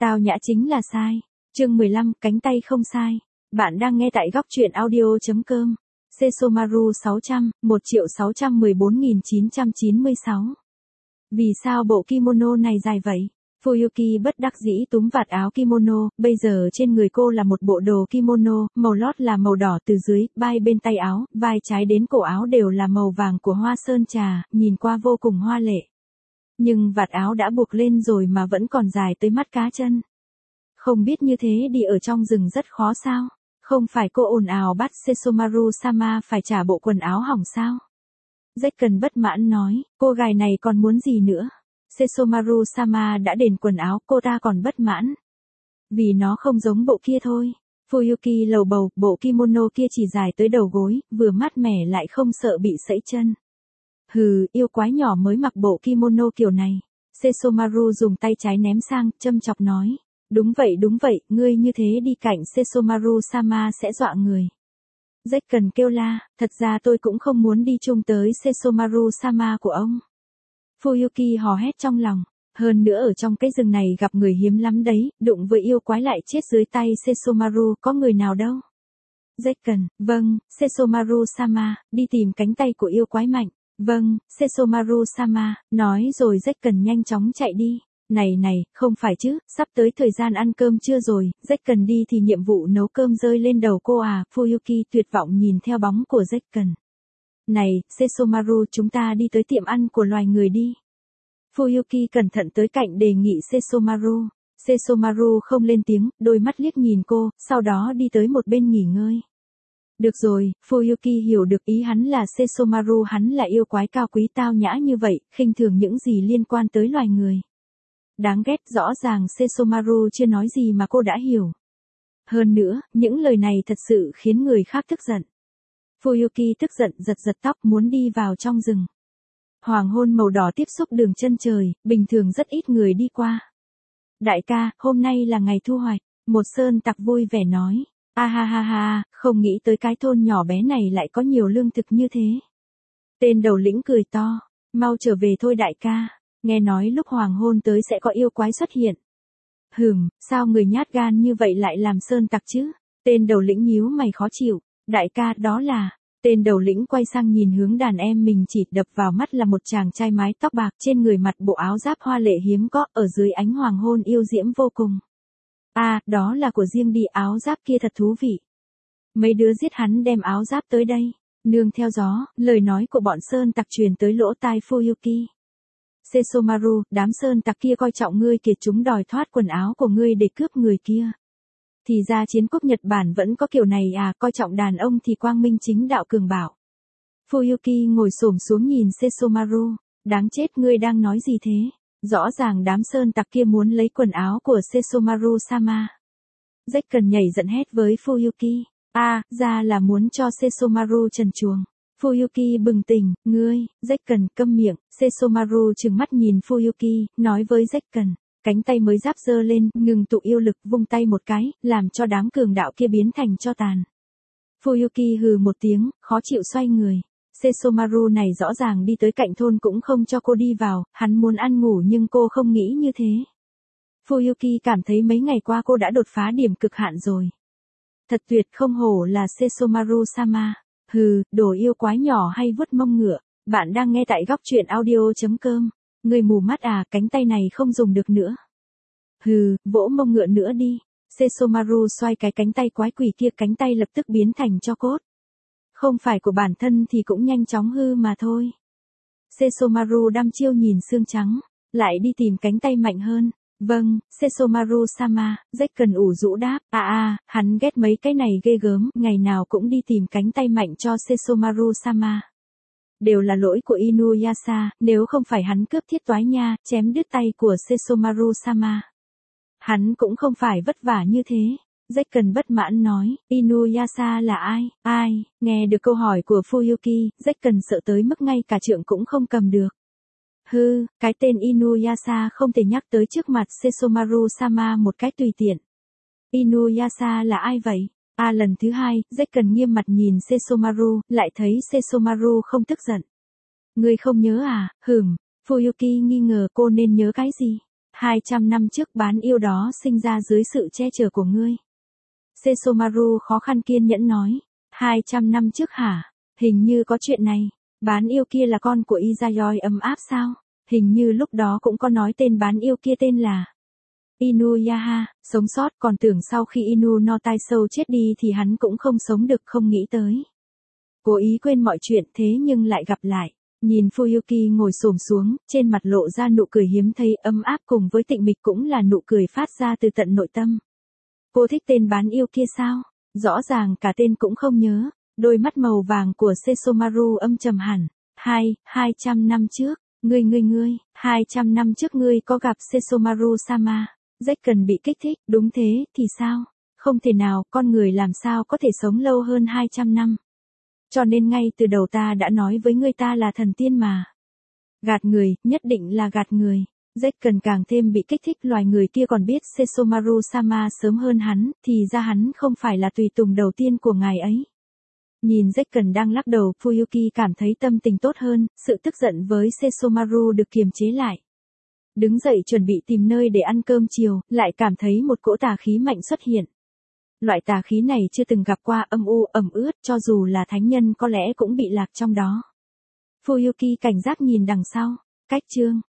Tao nhã chính là sai. Chương 15, cánh tay không sai. Bạn đang nghe tại góc truyện audio.com. Sesomaru 600, 1.614.996. Vì sao bộ kimono này dài vậy? Fuyuki bất đắc dĩ túm vạt áo kimono, bây giờ trên người cô là một bộ đồ kimono, màu lót là màu đỏ từ dưới, vai bên tay áo, vai trái đến cổ áo đều là màu vàng của hoa sơn trà, nhìn qua vô cùng hoa lệ. Nhưng vạt áo đã buộc lên rồi mà vẫn còn dài tới mắt cá chân. Không biết như thế đi ở trong rừng rất khó sao? Không phải cô ồn ào bắt Sesomaru-sama phải trả bộ quần áo hỏng sao? Zekken bất mãn nói, cô gái này còn muốn gì nữa? Sesomaru-sama đã đền quần áo, cô ta còn bất mãn. Vì nó không giống bộ kia thôi. Fuyuki lầu bầu, bộ kimono kia chỉ dài tới đầu gối, vừa mát mẻ lại không sợ bị sẫy chân. Hừ, yêu quái nhỏ mới mặc bộ kimono kiểu này. Sesomaru dùng tay trái ném sang, châm chọc nói. Đúng vậy, ngươi như thế đi cạnh Sesomaru-sama sẽ dọa người. Zekken kêu la, thật ra tôi cũng không muốn đi chung tới Sesomaru-sama của ông. Fuyuki hò hét trong lòng, hơn nữa ở trong cái rừng này gặp người hiếm lắm đấy, đụng với yêu quái lại chết dưới tay Sesomaru có người nào đâu. Zekken, vâng, Sesomaru-sama, đi tìm cánh tay của yêu quái mạnh. Vâng, Sesomaru-sama, nói rồi Zekken nhanh chóng chạy đi. Này, không phải chứ, sắp tới thời gian ăn cơm trưa rồi, Zekken đi thì nhiệm vụ nấu cơm rơi lên đầu cô à, Fuyuki tuyệt vọng nhìn theo bóng của Zekken. Này, Sesomaru, chúng ta đi tới tiệm ăn của loài người đi. Fuyuki cẩn thận tới cạnh đề nghị Sesomaru. Sesomaru không lên tiếng, đôi mắt liếc nhìn cô, sau đó đi tới một bên nghỉ ngơi. Được rồi, Fuyuki hiểu được ý hắn là Sesomaru hắn là yêu quái cao quý tao nhã như vậy, khinh thường những gì liên quan tới loài người. Đáng ghét, rõ ràng Sesomaru chưa nói gì mà cô đã hiểu. Hơn nữa, những lời này thật sự khiến người khác tức giận. Fuyuki tức giận giật tóc muốn đi vào trong rừng. Hoàng hôn màu đỏ tiếp xúc đường chân trời, bình thường rất ít người đi qua. Đại ca, hôm nay là ngày thu hoạch, một sơn tặc vui vẻ nói. A ha, không nghĩ tới cái thôn nhỏ bé này lại có nhiều lương thực như thế. Tên đầu lĩnh cười to, mau trở về thôi đại ca. Nghe nói lúc hoàng hôn tới sẽ có yêu quái xuất hiện. Sao người nhát gan như vậy lại làm sơn tặc chứ? Tên đầu lĩnh nhíu mày khó chịu. Đại ca, đó là... Tên đầu lĩnh quay sang nhìn hướng đàn em mình chỉ đập vào mắt là một chàng trai mái tóc bạc trên người mặt bộ áo giáp hoa lệ hiếm có ở dưới ánh hoàng hôn yêu diễm vô cùng. Đó là của riêng đi áo giáp kia thật thú vị. Mấy đứa giết hắn đem áo giáp tới đây. Nương theo gió, lời nói của bọn sơn tặc truyền tới lỗ tai Fuyuki. Sesomaru, đám sơn tặc kia coi trọng ngươi kìa chúng đòi thoát quần áo của ngươi để cướp người kia. Thì ra chiến quốc Nhật Bản vẫn có kiểu này à, coi trọng đàn ông thì quang minh chính đạo cường bảo. Fuyuki ngồi xổm xuống nhìn Sesomaru, đáng chết ngươi đang nói gì thế? Rõ ràng đám sơn tặc kia muốn lấy quần áo của Sesomaru-sama. Zekken nhảy giận hét với Fuyuki. Ra là muốn cho Sesomaru trần truồng. Fuyuki bừng tỉnh, ngươi, Zekken câm miệng, Sesomaru trừng mắt nhìn Fuyuki, nói với Zekken, cánh tay mới giáp giơ lên, ngừng tụ yêu lực vung tay một cái, làm cho đám cường đạo kia biến thành tro tàn. Fuyuki hừ một tiếng, khó chịu xoay người. Sesomaru này rõ ràng đi tới cạnh thôn cũng không cho cô đi vào, hắn muốn ăn ngủ nhưng cô không nghĩ như thế. Fuyuki cảm thấy mấy ngày qua cô đã đột phá điểm cực hạn rồi. Thật tuyệt không hổ là Sesomaru-sama. Đồ yêu quái nhỏ hay vuốt mông ngựa. Bạn đang nghe tại góc truyện audio.com. Người mù mắt à, cánh tay này không dùng được nữa. Vỗ mông ngựa nữa đi. Sesomaru xoay cái cánh tay quái quỷ kia, cánh tay lập tức biến thành tro cốt. Không phải của bản thân thì cũng nhanh chóng hư mà thôi. Sesomaru đăm chiêu nhìn xương trắng, lại đi tìm cánh tay mạnh hơn. Vâng, Sesomaru-sama, Zekken ủ rũ đáp. Hắn ghét mấy cái này ghê gớm, ngày nào cũng đi tìm cánh tay mạnh cho Sesomaru-sama. Đều là lỗi của Inuyasha, nếu không phải hắn cướp thiết toái nha, chém đứt tay của Sesomaru-sama. Hắn cũng không phải vất vả như thế. Zekken bất mãn nói, Inuyasha là ai? Nghe được câu hỏi của Fuyuki, Zekken sợ tới mức ngay cả trượng cũng không cầm được. Cái tên Inuyasha không thể nhắc tới trước mặt Sesomaru-sama một cách tùy tiện. Inuyasha là ai vậy? Lần thứ hai, Zekken nghiêm mặt nhìn Sesomaru, lại thấy Sesomaru không tức giận. Ngươi không nhớ à? Fuyuki nghi ngờ cô nên nhớ cái gì? 200 năm trước bán yêu đó sinh ra dưới sự che chở của ngươi. Sesomaru khó khăn kiên nhẫn nói. 200 năm trước hả? Hình như có chuyện này. Bán yêu kia là con của Izayoi ấm áp sao? Hình như lúc đó cũng có nói tên bán yêu kia tên là Inuyasha, sống sót, còn tưởng sau khi Inu no Taisou chết đi thì hắn cũng không sống được, không nghĩ tới. Cố ý quên mọi chuyện thế nhưng lại gặp lại. Nhìn Fuyuki ngồi xổm xuống, trên mặt lộ ra nụ cười hiếm thấy ấm áp cùng với tịnh mịch cũng là nụ cười phát ra từ tận nội tâm. Cô thích tên bán yêu kia sao? Rõ ràng cả tên cũng không nhớ. Đôi mắt màu vàng của Sesomaru âm trầm hẳn. 200 năm trước, ngươi, 200 năm trước ngươi có gặp Sesomaru-sama. Jack cần bị kích thích, đúng thế, thì sao? Không thể nào, con người làm sao có thể sống lâu hơn 200 năm. Cho nên ngay từ đầu ta đã nói với ngươi ta là thần tiên mà. Gạt người, nhất định là gạt người. Jack cần càng thêm bị kích thích, loài người kia còn biết Sesomaru-sama sớm hơn hắn, thì ra hắn không phải là tùy tùng đầu tiên của ngài ấy. Nhìn Jack cần đang lắc đầu, Fuyuki cảm thấy tâm tình tốt hơn, sự tức giận với Sesomaru được kiềm chế lại. Đứng dậy chuẩn bị tìm nơi để ăn cơm chiều, lại cảm thấy một cỗ tà khí mạnh xuất hiện. Loại tà khí này chưa từng gặp qua, âm u, ẩm ướt, cho dù là thánh nhân có lẽ cũng bị lạc trong đó. Fuyuki cảnh giác nhìn đằng sau. Cách chương